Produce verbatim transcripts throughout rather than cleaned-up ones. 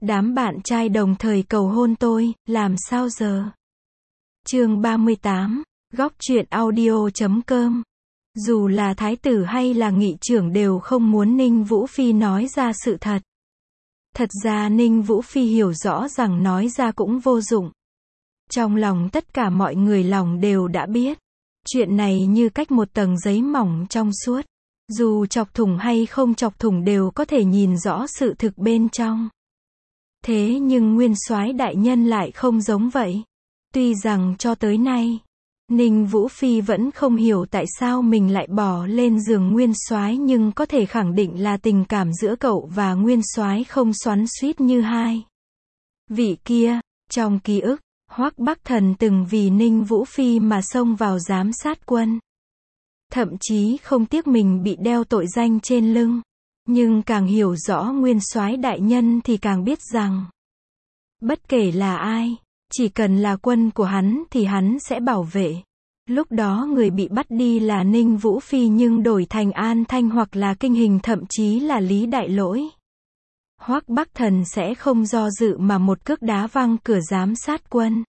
Đám bạn trai đồng thời cầu hôn tôi, làm sao giờ? Chương ba mươi tám, góc truyện audio chấm com. Dù là thái tử hay là nghị trưởng đều không muốn Ninh Vũ Phi nói ra sự thật. Thật ra Ninh Vũ Phi hiểu rõ rằng nói ra cũng vô dụng. Trong lòng tất cả mọi người lòng đều đã biết. Chuyện này như cách một tầng giấy mỏng trong suốt. Dù chọc thủng hay không chọc thủng đều có thể nhìn rõ sự thực bên trong. Thế nhưng Nguyên Soái đại nhân lại không giống vậy. Tuy rằng cho tới nay, Ninh Vũ Phi vẫn không hiểu tại sao mình lại bỏ lên giường Nguyên Soái, nhưng có thể khẳng định là tình cảm giữa cậu và Nguyên Soái không xoắn xuýt như hai vị kia. Trong ký ức, Hoắc Bắc Thần từng vì Ninh Vũ Phi mà xông vào giám sát quân. Thậm chí không tiếc mình bị đeo tội danh trên lưng. Nhưng càng hiểu rõ Nguyên Soái đại nhân thì càng biết rằng, bất kể là ai, chỉ cần là quân của hắn thì hắn sẽ bảo vệ. Lúc đó người bị bắt đi là Ninh Vũ Phi nhưng đổi thành An Thanh hoặc là Kinh Hình, thậm chí là Lý Đại Lỗi. Hoắc Bắc Thần sẽ không do dự mà một cước đá văng cửa giám sát quân.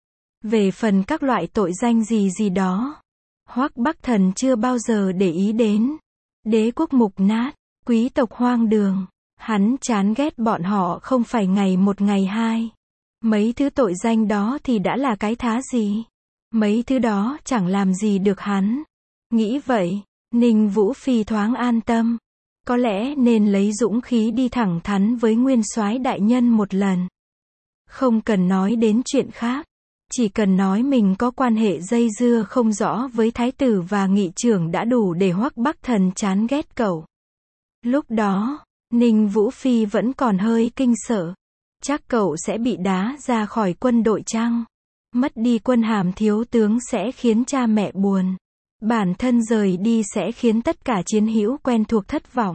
Về phần các loại tội danh gì gì đó, Hoắc Bắc Thần chưa bao giờ để ý đến. Đế quốc mục nát, quý tộc hoang đường, hắn chán ghét bọn họ không phải ngày một ngày hai. Mấy thứ tội danh đó thì đã là cái thá gì? Mấy thứ đó chẳng làm gì được hắn. Nghĩ vậy, Ninh Vũ Phi thoáng an tâm. Có lẽ nên lấy dũng khí đi thẳng thắn với Nguyên Soái đại nhân một lần. Không cần nói đến chuyện khác. Chỉ cần nói mình có quan hệ dây dưa không rõ với thái tử và nghị trưởng đã đủ để Hoắc Bắc Thần chán ghét cậu. Lúc đó, Ninh Vũ Phi vẫn còn hơi kinh sợ. Chắc cậu sẽ bị đá ra khỏi quân đội chăng? Mất đi quân hàm thiếu tướng sẽ khiến cha mẹ buồn. Bản thân rời đi sẽ khiến tất cả chiến hữu quen thuộc thất vọng.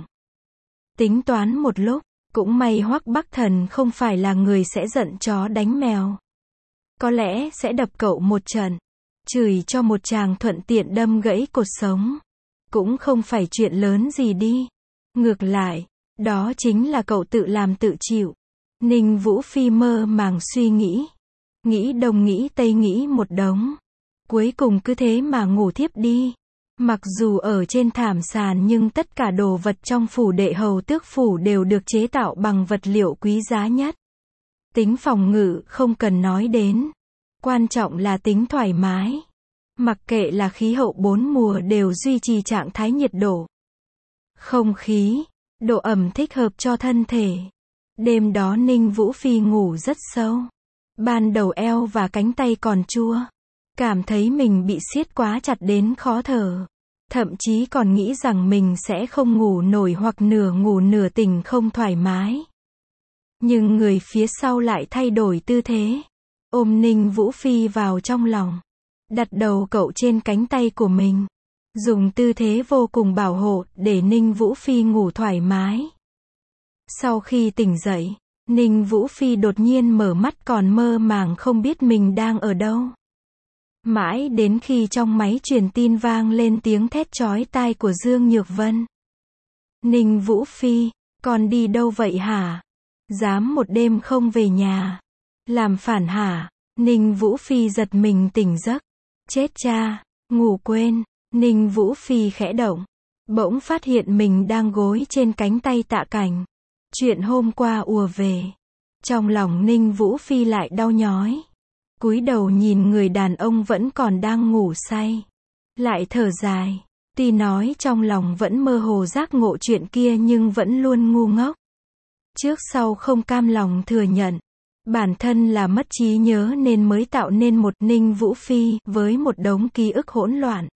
Tính toán một lúc, cũng may Hoắc Bắc Thần không phải là người sẽ giận chó đánh mèo. Có lẽ sẽ đập cậu một trận, chửi cho một tràng thuận tiện đâm gãy cột sống. Cũng không phải chuyện lớn gì đi. Ngược lại, đó chính là cậu tự làm tự chịu. Ninh Vũ Phi mơ màng suy nghĩ. Nghĩ đông nghĩ tây nghĩ một đống. Cuối cùng cứ thế mà ngủ thiếp đi. Mặc dù ở trên thảm sàn nhưng tất cả đồ vật trong phủ đệ hầu tước phủ đều được chế tạo bằng vật liệu quý giá nhất. Tính phòng ngự không cần nói đến. Quan trọng là tính thoải mái. Mặc kệ là khí hậu bốn mùa đều duy trì trạng thái nhiệt độ, không khí, độ ẩm thích hợp cho thân thể. Đêm đó Ninh Vũ Phi ngủ rất sâu. Ban đầu eo và cánh tay còn chua. Cảm thấy mình bị siết quá chặt đến khó thở. Thậm chí còn nghĩ rằng mình sẽ không ngủ nổi hoặc nửa ngủ nửa tỉnh không thoải mái. Nhưng người phía sau lại thay đổi tư thế. Ôm Ninh Vũ Phi vào trong lòng. Đặt đầu cậu trên cánh tay của mình. Dùng tư thế vô cùng bảo hộ để Ninh Vũ Phi ngủ thoải mái. Sau khi tỉnh dậy, Ninh Vũ Phi đột nhiên mở mắt còn mơ màng không biết mình đang ở đâu. Mãi đến khi trong máy truyền tin vang lên tiếng thét chói tai của Dương Nhược Vân. Ninh Vũ Phi, con đi đâu vậy hả? Dám một đêm không về nhà. Làm phản hả? Ninh Vũ Phi giật mình tỉnh giấc. Chết cha, ngủ quên. Ninh Vũ Phi khẽ động. Bỗng phát hiện mình đang gối trên cánh tay Tạ Cảnh. Chuyện hôm qua ùa về. Trong lòng Ninh Vũ Phi lại đau nhói. Cúi đầu nhìn người đàn ông vẫn còn đang ngủ say. Lại thở dài. Tuy nói trong lòng vẫn mơ hồ giác ngộ chuyện kia nhưng vẫn luôn ngu ngốc. Trước sau không cam lòng thừa nhận. Bản thân là mất trí nhớ nên mới tạo nên một Ninh Vũ Phi với một đống ký ức hỗn loạn.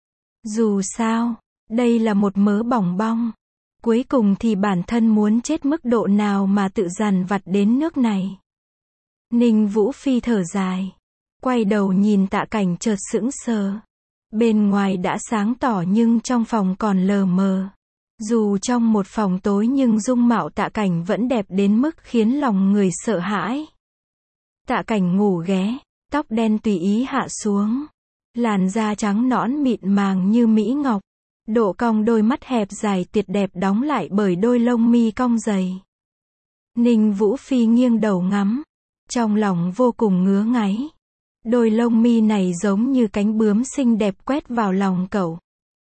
Dù sao, đây là một mớ bỏng bong. Cuối cùng thì bản thân muốn chết mức độ nào mà tự dằn vặt đến nước này. Ninh Vũ Phi thở dài. Quay đầu nhìn Tạ Cảnh chợt sững sờ. Bên ngoài đã sáng tỏ nhưng trong phòng còn lờ mờ. Dù trong một phòng tối nhưng dung mạo Tạ Cảnh vẫn đẹp đến mức khiến lòng người sợ hãi. Tạ Cảnh ngủ ghé, tóc đen tùy ý hạ xuống. Làn da trắng nõn mịn màng như mỹ ngọc. Độ cong đôi mắt hẹp dài tuyệt đẹp đóng lại bởi đôi lông mi cong dày. Ninh Vũ Phi nghiêng đầu ngắm, trong lòng vô cùng ngứa ngáy. Đôi lông mi này giống như cánh bướm xinh đẹp quét vào lòng cậu.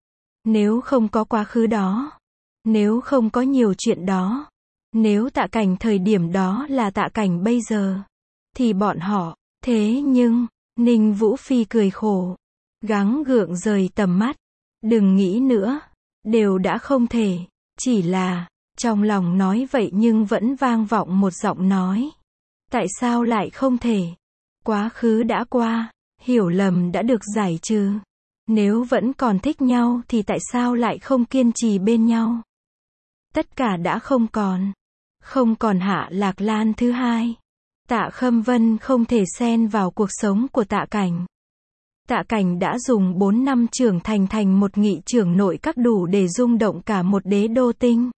Nếu không có quá khứ đó, nếu không có nhiều chuyện đó, nếu Tạ Cảnh thời điểm đó là Tạ Cảnh bây giờ, thì bọn họ, thế nhưng, Ninh Vũ Phi cười khổ, gắng gượng rời tầm mắt, đừng nghĩ nữa, đều đã không thể, chỉ là, trong lòng nói vậy nhưng vẫn vang vọng một giọng nói. Tại sao lại không thể? Quá khứ đã qua, hiểu lầm đã được giải trừ. Nếu vẫn còn thích nhau thì tại sao lại không kiên trì bên nhau? Tất cả đã không còn. Không còn Hạ Lạc Lan thứ hai. Tạ Khâm Vân không thể xen vào cuộc sống của Tạ Cảnh. Tạ Cảnh đã dùng bốn năm trưởng thành thành một nghị trưởng nội các đủ để rung động cả một đế đô tinh.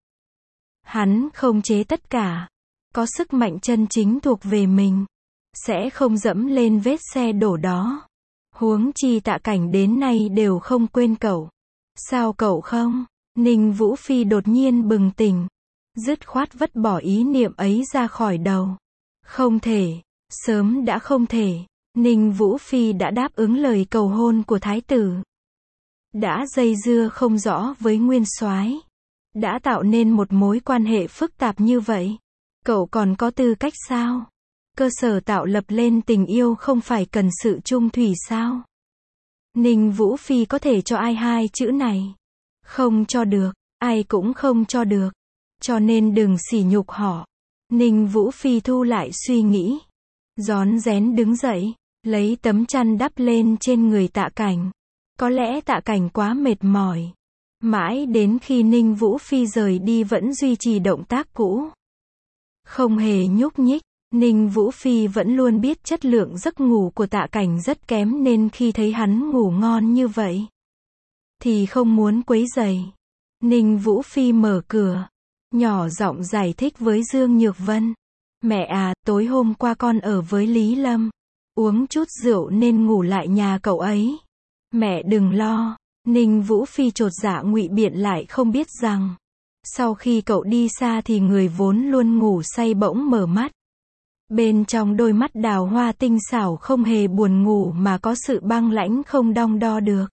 Hắn không chế tất cả. Có sức mạnh chân chính thuộc về mình. Sẽ không dẫm lên vết xe đổ đó. Huống chi Tạ Cảnh đến nay đều không quên cậu. Sao cậu không? Ninh Vũ Phi đột nhiên bừng tỉnh. Dứt khoát vứt bỏ ý niệm ấy ra khỏi đầu. Không thể. Sớm đã không thể. Ninh Vũ Phi đã đáp ứng lời cầu hôn của thái tử. Đã dây dưa không rõ với nguyên soái. Đã tạo nên một mối quan hệ phức tạp như vậy. Cậu còn có tư cách sao? Cơ sở tạo lập lên tình yêu không phải cần sự chung thủy sao? Ninh Vũ Phi có thể cho ai hai chữ này? Không cho được, ai cũng không cho được. Cho nên đừng sỉ nhục họ. Ninh Vũ Phi thu lại suy nghĩ. Rón rén đứng dậy, lấy tấm chăn đắp lên trên người Tạ Cảnh. Có lẽ Tạ Cảnh quá mệt mỏi. Mãi đến khi Ninh Vũ Phi rời đi vẫn duy trì động tác cũ. Không hề nhúc nhích. Ninh Vũ Phi vẫn luôn biết chất lượng giấc ngủ của Tạ Cảnh rất kém nên khi thấy hắn ngủ ngon như vậy, thì không muốn quấy rầy. Ninh Vũ Phi mở cửa, nhỏ giọng giải thích với Dương Nhược Vân. Mẹ à, tối hôm qua con ở với Lý Lâm. Uống chút rượu nên ngủ lại nhà cậu ấy. Mẹ đừng lo. Ninh Vũ Phi chột dạ ngụy biện lại không biết rằng, sau khi cậu đi xa thì người vốn luôn ngủ say bỗng mở mắt. Bên trong đôi mắt đào hoa tinh xảo không hề buồn ngủ mà có sự băng lãnh không đong đo được.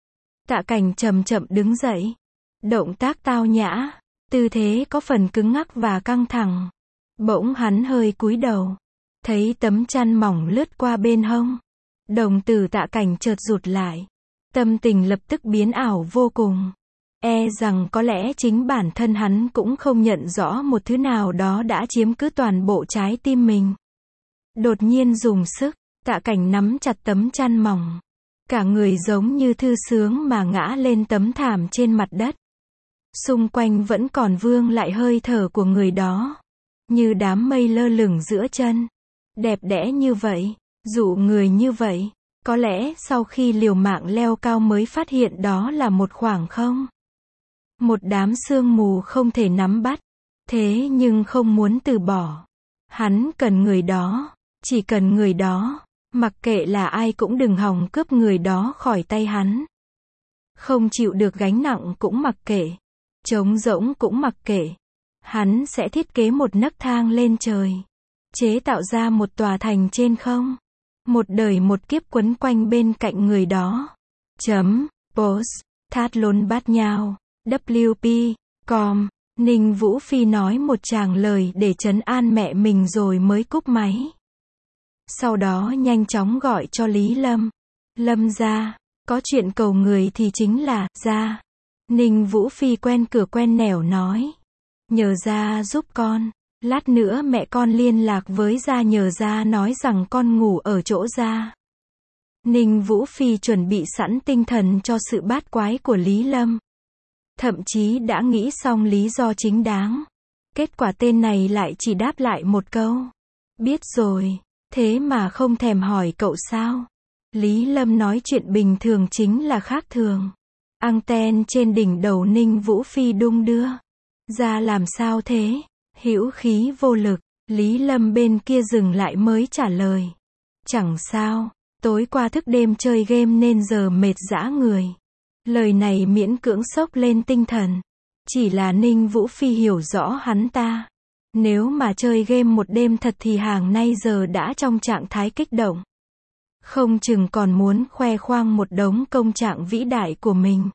Tạ Cảnh chậm chậm đứng dậy. Động tác tao nhã, tư thế có phần cứng ngắc và căng thẳng. Bỗng hắn hơi cúi đầu. Thấy tấm chăn mỏng lướt qua bên hông. Đồng tử Tạ Cảnh chợt rụt lại. Tâm tình lập tức biến ảo vô cùng. E rằng có lẽ chính bản thân hắn cũng không nhận rõ một thứ nào đó đã chiếm cứ toàn bộ trái tim mình. Đột nhiên dùng sức, Tạ Cảnh nắm chặt tấm chăn mỏng. Cả người giống như thư sướng mà ngã lên tấm thảm trên mặt đất. Xung quanh vẫn còn vương lại hơi thở của người đó. Như đám mây lơ lửng giữa chân. Đẹp đẽ như vậy, dụ người như vậy. Có lẽ sau khi liều mạng leo cao mới phát hiện đó là một khoảng không. Một đám sương mù không thể nắm bắt. Thế nhưng không muốn từ bỏ. Hắn cần người đó. Chỉ cần người đó. Mặc kệ là ai cũng đừng hòng cướp người đó khỏi tay hắn. Không chịu được gánh nặng cũng mặc kệ. Trống rỗng cũng mặc kệ. Hắn sẽ thiết kế một nấc thang lên trời. Chế tạo ra một tòa thành trên không. Một đời một kiếp quấn quanh bên cạnh người đó. Chấm. Post. Thát lốn bát nhau. W P. Com. Ninh Vũ Phi nói một tràng lời để trấn an mẹ mình rồi mới cúp máy. Sau đó nhanh chóng gọi cho Lý Lâm. Lâm gia, có chuyện cầu người thì chính là, gia. Ninh Vũ Phi quen cửa quen nẻo nói. Nhờ gia giúp con. Lát nữa mẹ con liên lạc với gia nhờ gia nói rằng con ngủ ở chỗ gia. Ninh Vũ Phi chuẩn bị sẵn tinh thần cho sự bát quái của Lý Lâm. Thậm chí đã nghĩ xong lý do chính đáng. Kết quả tên này lại chỉ đáp lại một câu. Biết rồi, thế mà không thèm hỏi cậu sao? Lý Lâm nói chuyện bình thường chính là khác thường. Anten trên đỉnh đầu Ninh Vũ Phi đung đưa. Ra làm sao thế? Hữu khí vô lực. Lý Lâm bên kia dừng lại mới trả lời. Chẳng sao, tối qua thức đêm chơi game nên giờ mệt dã người. Lời này miễn cưỡng sốc lên tinh thần. Chỉ là Ninh Vũ Phi hiểu rõ hắn ta. Nếu mà chơi game một đêm thật thì hàng nay giờ đã trong trạng thái kích động. Không chừng còn muốn khoe khoang một đống công trạng vĩ đại của mình.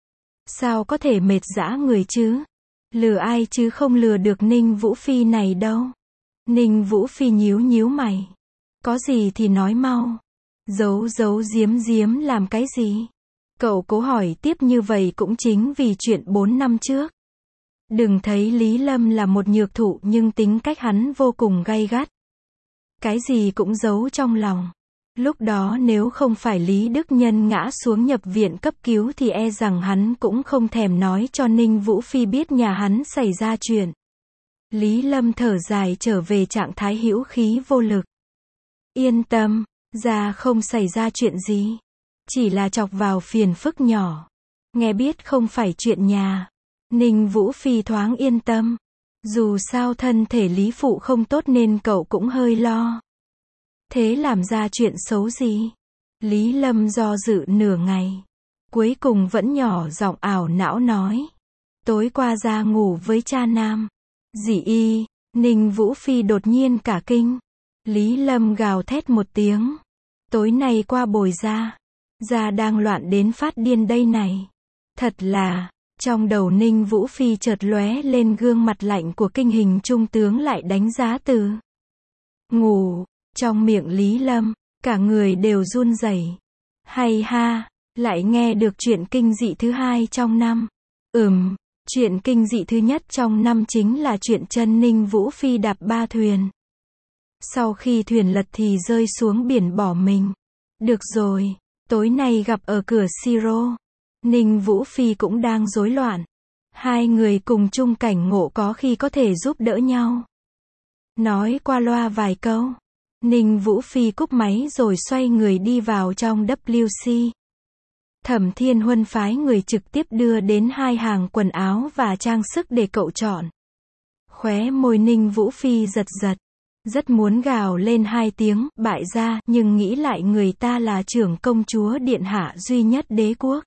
Sao có thể mệt dã người chứ? Lừa ai chứ không lừa được Ninh Vũ Phi này đâu. Ninh Vũ Phi nhíu nhíu mày. Có gì thì nói mau. Giấu giấu giếm giếm làm cái gì? Cậu cố hỏi tiếp như vậy cũng chính vì chuyện bốn năm trước. Đừng thấy Lý Lâm là một nhược thụ nhưng tính cách hắn vô cùng gay gắt. Cái gì cũng giấu trong lòng. Lúc đó nếu không phải Lý Đức Nhân ngã xuống nhập viện cấp cứu thì e rằng hắn cũng không thèm nói cho Ninh Vũ Phi biết nhà hắn xảy ra chuyện. Lý Lâm thở dài trở về trạng thái hữu khí vô lực. Yên tâm, ra không xảy ra chuyện gì. Chỉ là chọc vào phiền phức nhỏ. Nghe biết không phải chuyện nhà. Ninh Vũ Phi thoáng yên tâm. Dù sao thân thể Lý Phụ không tốt nên cậu cũng hơi lo. Thế làm ra chuyện xấu gì? Lý Lâm do dự nửa ngày. Cuối cùng vẫn nhỏ giọng ảo não nói. Tối qua ra ngủ với cha nam. Dĩ y, Ninh Vũ Phi đột nhiên cả kinh. Lý Lâm gào thét một tiếng. Tối nay qua bồi ra. Ra đang loạn đến phát điên đây này. Thật là, trong đầu Ninh Vũ Phi chợt lóe lên gương mặt lạnh của kinh hình trung tướng lại đánh giá từ. Ngủ, trong miệng Lý Lâm, cả người đều run rẩy. Hay ha, lại nghe được chuyện kinh dị thứ hai trong năm. Ừm, chuyện kinh dị thứ nhất trong năm chính là chuyện chân Ninh Vũ Phi đạp ba thuyền. Sau khi thuyền lật thì rơi xuống biển bỏ mình. Được rồi, tối nay gặp ở cửa Siro. Ninh Vũ Phi cũng đang rối loạn. Hai người cùng chung cảnh ngộ có khi có thể giúp đỡ nhau. Nói qua loa vài câu. Ninh Vũ Phi cúp máy rồi xoay người đi vào trong W C. Thẩm Thiên Huân phái người trực tiếp đưa đến hai hàng quần áo và trang sức để cậu chọn. Khóe môi Ninh Vũ Phi giật giật. Rất muốn gào lên hai tiếng, bại gia, nhưng nghĩ lại người ta là trưởng công chúa điện hạ duy nhất đế quốc.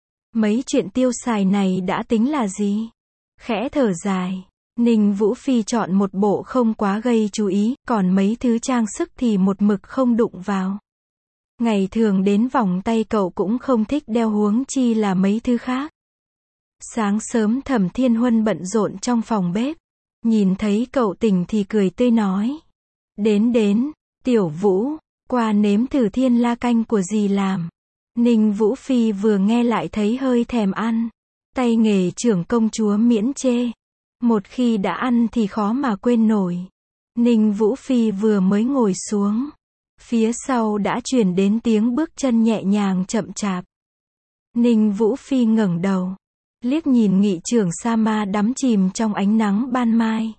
Mấy chuyện tiêu xài này đã tính là gì? Khẽ thở dài. Ninh Vũ Phi chọn một bộ không quá gây chú ý, còn mấy thứ trang sức thì một mực không đụng vào. Ngày thường đến vòng tay cậu cũng không thích đeo huống chi là mấy thứ khác. Sáng sớm Thẩm Thiên Huân bận rộn trong phòng bếp. Nhìn thấy cậu tỉnh thì cười tươi nói. Đến đến, Tiểu Vũ, qua nếm thử thiên la canh của dì làm. Ninh Vũ Phi vừa nghe lại thấy hơi thèm ăn. Tay nghề trưởng công chúa miễn chê. Một khi đã ăn thì khó mà quên nổi. Ninh Vũ Phi vừa mới ngồi xuống. Phía sau đã truyền đến tiếng bước chân nhẹ nhàng chậm chạp. Ninh Vũ Phi ngẩng đầu. Liếc nhìn nghị trưởng Sa Ma đắm chìm trong ánh nắng ban mai.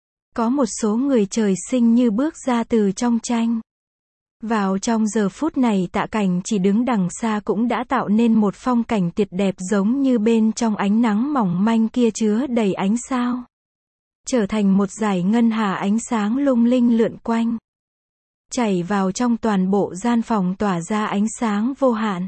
Có một số người trời sinh như bước ra từ trong tranh. Vào trong giờ phút này Tạ Cảnh chỉ đứng đằng xa cũng đã tạo nên một phong cảnh tuyệt đẹp giống như bên trong ánh nắng mỏng manh kia chứa đầy ánh sao. Trở thành một dải ngân hà ánh sáng lung linh lượn quanh. Chảy vào trong toàn bộ gian phòng tỏa ra ánh sáng vô hạn.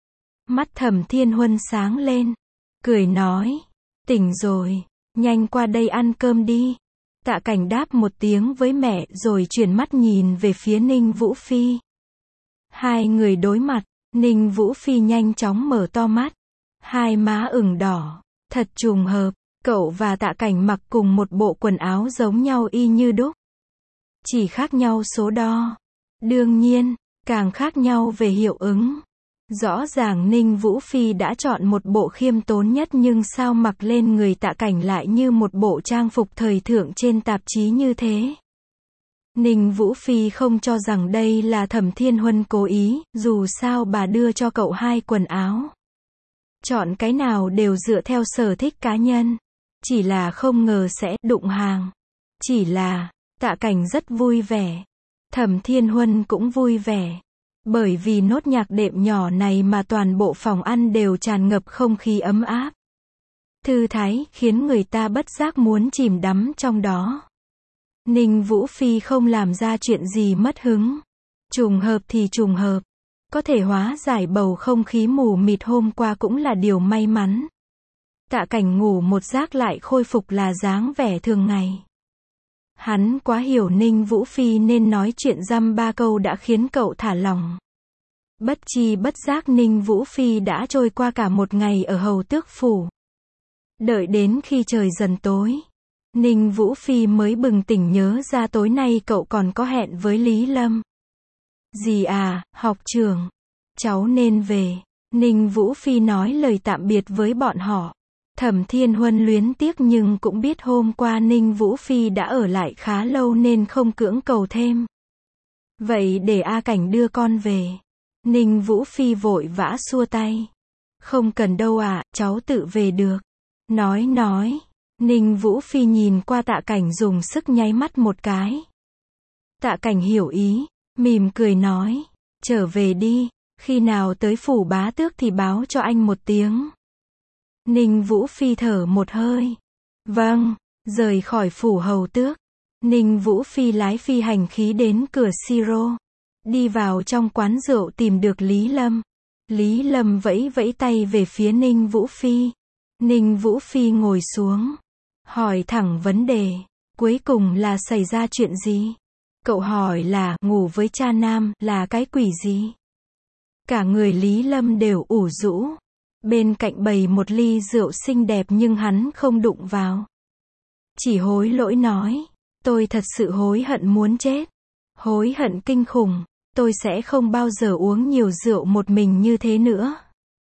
Mắt Thẩm Thiên Huân sáng lên. Cười nói. Tỉnh rồi, nhanh qua đây ăn cơm đi. Tạ Cảnh đáp một tiếng với mẹ rồi chuyển mắt nhìn về phía Ninh Vũ Phi. Hai người đối mặt, Ninh Vũ Phi nhanh chóng mở to mắt. Hai má ửng đỏ, thật trùng hợp, cậu và Tạ Cảnh mặc cùng một bộ quần áo giống nhau y như đúc. Chỉ khác nhau số đo. Đương nhiên, càng khác nhau về hiệu ứng. Rõ ràng Ninh Vũ Phi đã chọn một bộ khiêm tốn nhất nhưng sao mặc lên người Tạ Cảnh lại như một bộ trang phục thời thượng trên tạp chí như thế. Ninh Vũ Phi không cho rằng đây là Thẩm Thiên Huân cố ý, dù sao bà đưa cho cậu hai quần áo. Chọn cái nào đều dựa theo sở thích cá nhân. Chỉ là không ngờ sẽ đụng hàng. Chỉ là, Tạ Cảnh rất vui vẻ. Thẩm Thiên Huân cũng vui vẻ. Bởi vì nốt nhạc đệm nhỏ này mà toàn bộ phòng ăn đều tràn ngập không khí ấm áp. Thư thái, khiến người ta bất giác muốn chìm đắm trong đó. Ninh Vũ Phi không làm ra chuyện gì mất hứng. Trùng hợp thì trùng hợp. Có thể hóa giải bầu không khí mù mịt hôm qua cũng là điều may mắn. Tạ Cảnh ngủ một giấc lại khôi phục là dáng vẻ thường ngày. Hắn quá hiểu Ninh Vũ Phi nên nói chuyện dăm ba câu đã khiến cậu thả lỏng. Bất chi bất giác Ninh Vũ Phi đã trôi qua cả một ngày ở Hầu Tước Phủ. Đợi đến khi trời dần tối, Ninh Vũ Phi mới bừng tỉnh nhớ ra tối nay cậu còn có hẹn với Lý Lâm. Dì à, học trưởng, cháu nên về. Ninh Vũ Phi nói lời tạm biệt với bọn họ. Thẩm Thiên Huân luyến tiếc nhưng cũng biết hôm qua Ninh Vũ Phi đã ở lại khá lâu nên không cưỡng cầu thêm. Vậy để A Cảnh đưa con về. Ninh Vũ Phi vội vã xua tay. Không cần đâu ạ, à, cháu tự về được. Nói nói, Ninh Vũ Phi nhìn qua Tạ Cảnh dùng sức nháy mắt một cái. Tạ Cảnh hiểu ý, mỉm cười nói, trở về đi, khi nào tới phủ bá tước thì báo cho anh một tiếng. Ninh Vũ Phi thở một hơi. Vâng, rời khỏi phủ hầu tước. Ninh Vũ Phi lái phi hành khí đến cửa Siro. Đi vào trong quán rượu tìm được Lý Lâm. Lý Lâm vẫy vẫy tay về phía Ninh Vũ Phi. Ninh Vũ Phi ngồi xuống. Hỏi thẳng vấn đề. Cuối cùng là xảy ra chuyện gì? Cậu hỏi là ngủ với cha nam là cái quỷ gì? Cả người Lý Lâm đều ủ rũ. Bên cạnh bày một ly rượu xinh đẹp nhưng hắn không đụng vào. Chỉ hối lỗi nói. Tôi thật sự hối hận muốn chết. Hối hận kinh khủng. Tôi sẽ không bao giờ uống nhiều rượu một mình như thế nữa.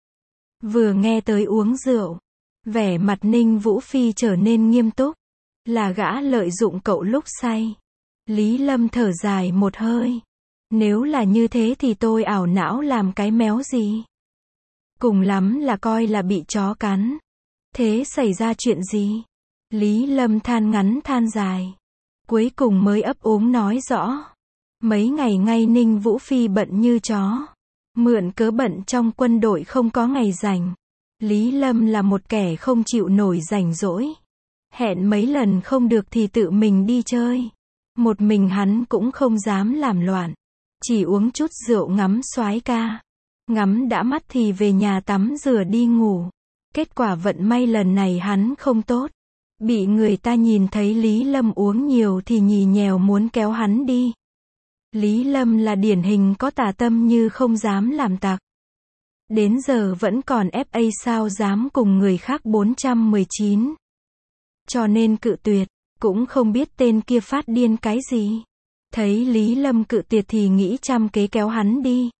Vừa nghe tới uống rượu, vẻ mặt Ninh Vũ Phi trở nên nghiêm túc. Là gã lợi dụng cậu lúc say. Lý Lâm thở dài một hơi. Nếu là như thế thì tôi ảo não làm cái méo gì? Cùng lắm là coi là bị chó cắn. Thế xảy ra chuyện gì? Lý Lâm than ngắn than dài. Cuối cùng mới ấp úng nói rõ. Mấy ngày ngay Ninh Vũ Phi bận như chó. Mượn cớ bận trong quân đội không có ngày rảnh. Lý Lâm là một kẻ không chịu nổi rảnh rỗi. Hẹn mấy lần không được thì tự mình đi chơi. Một mình hắn cũng không dám làm loạn. Chỉ uống chút rượu ngắm soái ca. Ngắm đã mắt thì về nhà tắm rửa đi ngủ. Kết quả vận may lần này hắn không tốt. Bị người ta nhìn thấy Lý Lâm uống nhiều thì nhì nhèo muốn kéo hắn đi. Lý Lâm là điển hình có tà tâm như không dám làm tặc. Đến giờ vẫn còn ép a sao dám cùng người khác bốn trăm mười chín. Cho nên cự tuyệt, cũng không biết tên kia phát điên cái gì. Thấy Lý Lâm cự tuyệt thì nghĩ trăm kế kéo hắn đi.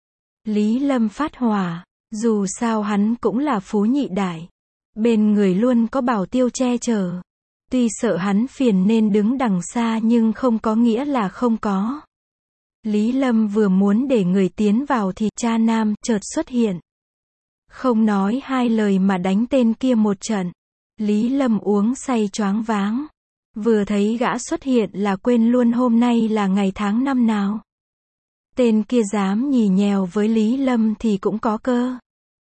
Lý Lâm phát hỏa, dù sao hắn cũng là phú nhị đại. Bên người luôn có bảo tiêu che chở. Tuy sợ hắn phiền nên đứng đằng xa nhưng không có nghĩa là không có. Lý Lâm vừa muốn để người tiến vào thì cha nam chợt xuất hiện. Không nói hai lời mà đánh tên kia một trận. Lý Lâm uống say choáng váng. Vừa thấy gã xuất hiện là quên luôn hôm nay là ngày tháng năm nào. Tên kia dám nhì nhèo với Lý Lâm thì cũng có cơ.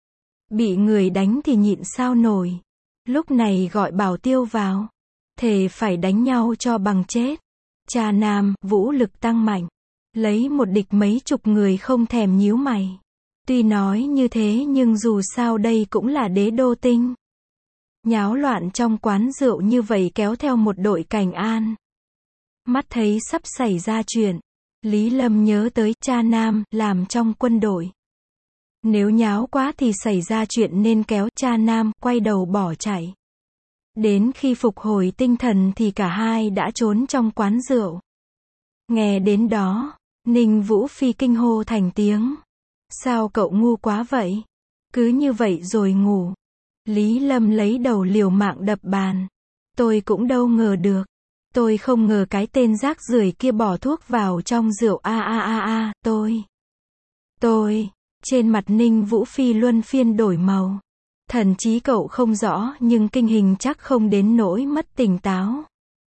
Bị người đánh thì nhịn sao nổi. Lúc này gọi bảo tiêu vào. Thề phải đánh nhau cho bằng chết. Cha nam, vũ lực tăng mạnh. Lấy một địch mấy chục người không thèm nhíu mày. Tuy nói như thế nhưng dù sao đây cũng là đế đô tinh. Nháo loạn trong quán rượu như vậy kéo theo một đội cảnh an. Mắt thấy sắp xảy ra chuyện. Lý Lâm nhớ tới cha nam làm trong quân đội. Nếu nháo quá thì xảy ra chuyện nên kéo cha nam quay đầu bỏ chạy. Đến khi phục hồi tinh thần thì cả hai đã trốn trong quán rượu. Nghe đến đó, Ninh Vũ Phi kinh hô thành tiếng. Sao cậu ngu quá vậy? Cứ như vậy rồi ngủ. Lý Lâm lấy đầu liều mạng đập bàn. Tôi cũng đâu ngờ được. Tôi không ngờ cái tên rác rưởi kia bỏ thuốc vào trong rượu a a a a, tôi. Tôi. Trên mặt Ninh Vũ Phi luân phiên đổi màu. Thần trí cậu không rõ nhưng kinh hình chắc không đến nỗi mất tỉnh táo.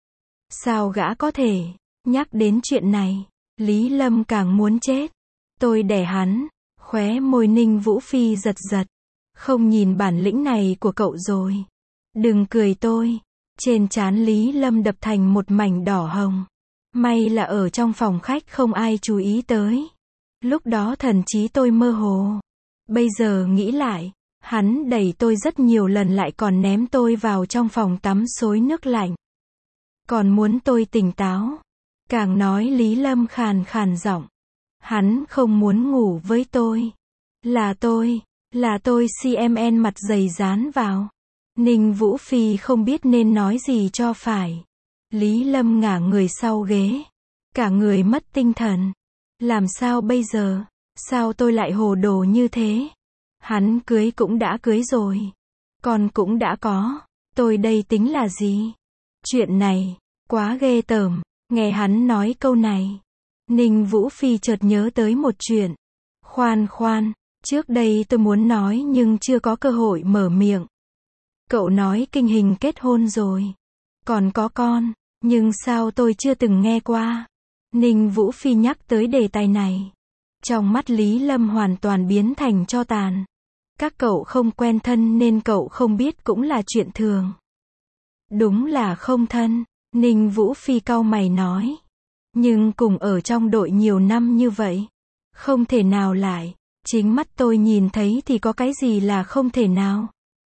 Sao gã có thể nhắc đến chuyện này? Lý Lâm càng muốn chết. Tôi đẻ hắn. Khóe môi Ninh Vũ Phi giật giật. Không nhìn bản lĩnh này của cậu rồi. Đừng cười tôi. Trên trán Lý Lâm đập thành một mảnh đỏ hồng. May là ở trong phòng khách không ai chú ý tới. Lúc đó thần trí tôi mơ hồ. Bây giờ nghĩ lại, hắn đẩy tôi rất nhiều lần lại còn ném tôi vào trong phòng tắm xối nước lạnh. còn muốn tôi tỉnh táo. Càng nói Lý Lâm khàn khàn giọng. Hắn không muốn ngủ với tôi. Là tôi, là tôi xê em en mặt dày dán vào. Ninh Vũ Phi không biết nên nói gì cho phải. Lý Lâm ngả người sau ghế. Cả người mất tinh thần. Làm sao bây giờ? Sao tôi lại hồ đồ như thế? Hắn cưới cũng đã cưới rồi. Con cũng đã có. Tôi đây tính là gì? Chuyện này, quá ghê tởm. Nghe hắn nói câu này. Ninh Vũ Phi chợt nhớ tới một chuyện. Khoan khoan, trước đây tôi muốn nói nhưng chưa có cơ hội mở miệng. Cậu nói Kinh Hình kết hôn rồi. Còn có con, nhưng sao tôi chưa từng nghe qua? Ninh Vũ Phi nhắc tới đề tài này. Trong mắt Lý Lâm hoàn toàn biến thành tro tàn. Các cậu không quen thân nên cậu không biết cũng là chuyện thường. Đúng là không thân, Ninh Vũ Phi cau mày nói. Nhưng cùng ở trong đội nhiều năm như vậy. Không thể nào lại. Chính mắt tôi nhìn thấy thì có cái gì là không thể nào.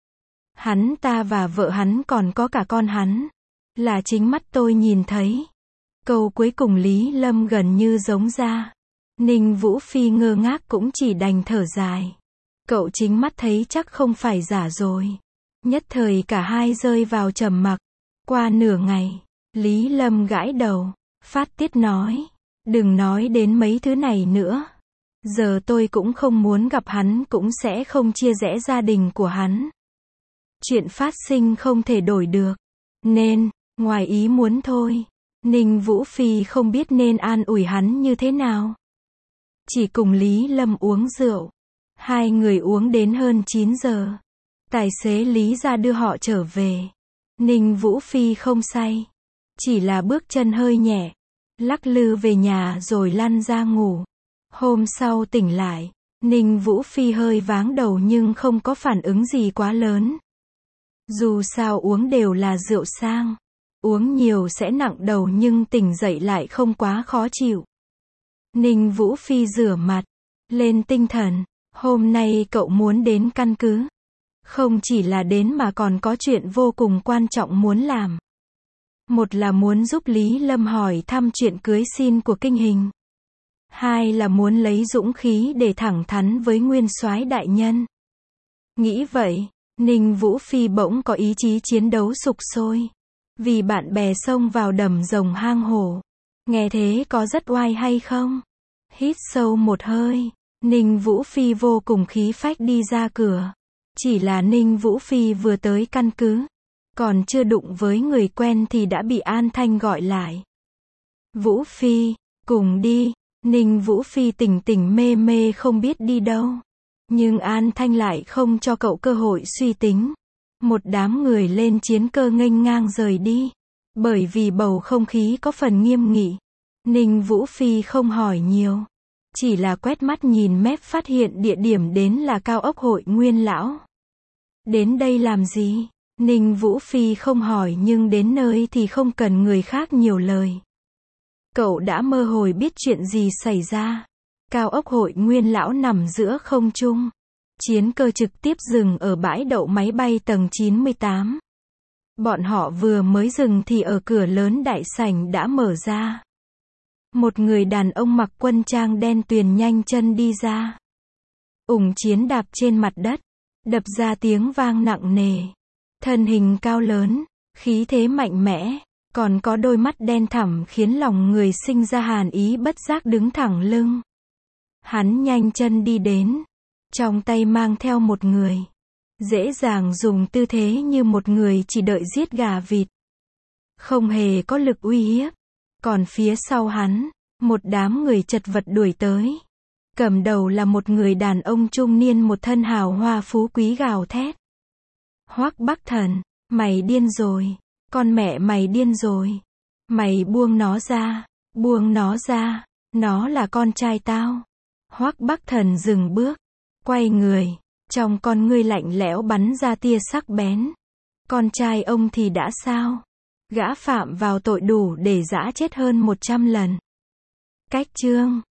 Hắn ta và vợ hắn còn có cả con hắn. Là chính mắt tôi nhìn thấy. Câu cuối cùng Lý Lâm gần như giống ra. Ninh Vũ Phi ngơ ngác cũng chỉ đành thở dài. Cậu chính mắt thấy chắc không phải giả rồi. Nhất thời cả hai rơi vào trầm mặc. Qua nửa ngày, Lý Lâm gãi đầu, phát tiết nói. Đừng nói đến mấy thứ này nữa. Giờ tôi cũng không muốn gặp hắn cũng sẽ không chia rẽ gia đình của hắn. Chuyện phát sinh không thể đổi được. Nên, ngoài ý muốn thôi. Ninh Vũ Phi không biết nên an ủi hắn như thế nào. Chỉ cùng Lý Lâm uống rượu. Hai người uống đến hơn chín giờ. Tài xế Lý ra đưa họ trở về. Ninh Vũ Phi không say. Chỉ là bước chân hơi nhẹ. Lắc lư về nhà rồi lăn ra ngủ. Hôm sau tỉnh lại. Ninh Vũ Phi hơi váng đầu nhưng không có phản ứng gì quá lớn. Dù sao uống đều là rượu sang. Uống nhiều sẽ nặng đầu nhưng tỉnh dậy lại không quá khó chịu. Ninh Vũ Phi rửa mặt. Lên tinh thần. Hôm nay cậu muốn đến căn cứ. Không chỉ là đến mà còn có chuyện vô cùng quan trọng muốn làm. Một là muốn giúp Lý Lâm hỏi thăm chuyện cưới xin của Kinh Hình. Hai là muốn lấy dũng khí để thẳng thắn với nguyên soái đại nhân. Nghĩ vậy, Ninh Vũ Phi bỗng có ý chí chiến đấu sục sôi. Vì bạn bè xông vào đầm rồng hang hổ. Nghe thế có rất oai hay không? Hít sâu một hơi. Ninh Vũ Phi vô cùng khí phách đi ra cửa. Chỉ là Ninh Vũ Phi vừa tới căn cứ. Còn chưa đụng với người quen thì đã bị An Thanh gọi lại. Vũ Phi, cùng đi. Ninh Vũ Phi tỉnh tỉnh mê mê không biết đi đâu. Nhưng An Thanh lại không cho cậu cơ hội suy tính. Một đám người lên chiến cơ nghênh ngang rời đi. Bởi vì bầu không khí có phần nghiêm nghị. Ninh Vũ Phi không hỏi nhiều. Chỉ là quét mắt nhìn mép phát hiện địa điểm đến là cao ốc Hội Nguyên Lão. Đến đây làm gì? Ninh Vũ Phi không hỏi nhưng đến nơi thì không cần người khác nhiều lời. Cậu đã mơ hồ biết chuyện gì xảy ra. Cao ốc Hội Nguyên Lão nằm giữa không trung. Chiến cơ trực tiếp dừng ở bãi đậu máy bay tầng chín mươi tám. Bọn họ vừa mới dừng thì ở cửa lớn đại sảnh đã mở ra. Một người đàn ông mặc quân trang đen tuyền nhanh chân đi ra. Ủng Chiến đạp trên mặt đất. Đập ra tiếng vang nặng nề. Thân hình cao lớn, khí thế mạnh mẽ. Còn có đôi mắt đen thẳm khiến lòng người sinh ra hàn ý bất giác đứng thẳng lưng. Hắn nhanh chân đi đến. Trong tay mang theo một người. Dễ dàng dùng tư thế như một người chỉ đợi giết gà vịt. Không hề có lực uy hiếp. Còn phía sau hắn, một đám người chật vật đuổi tới. Cầm đầu là một người đàn ông trung niên một thân hào hoa phú quý gào thét. Hoắc Bắc Thần, mày điên rồi. Con mẹ mày điên rồi. Mày buông nó ra. Buông nó ra. Nó là con trai tao. Hoắc Bắc Thần dừng bước. Quay người. Trong con ngươi lạnh lẽo bắn ra tia sắc bén. Con trai ông thì đã sao? Gã phạm vào tội đủ để giã chết hơn một trăm lần. Cách chương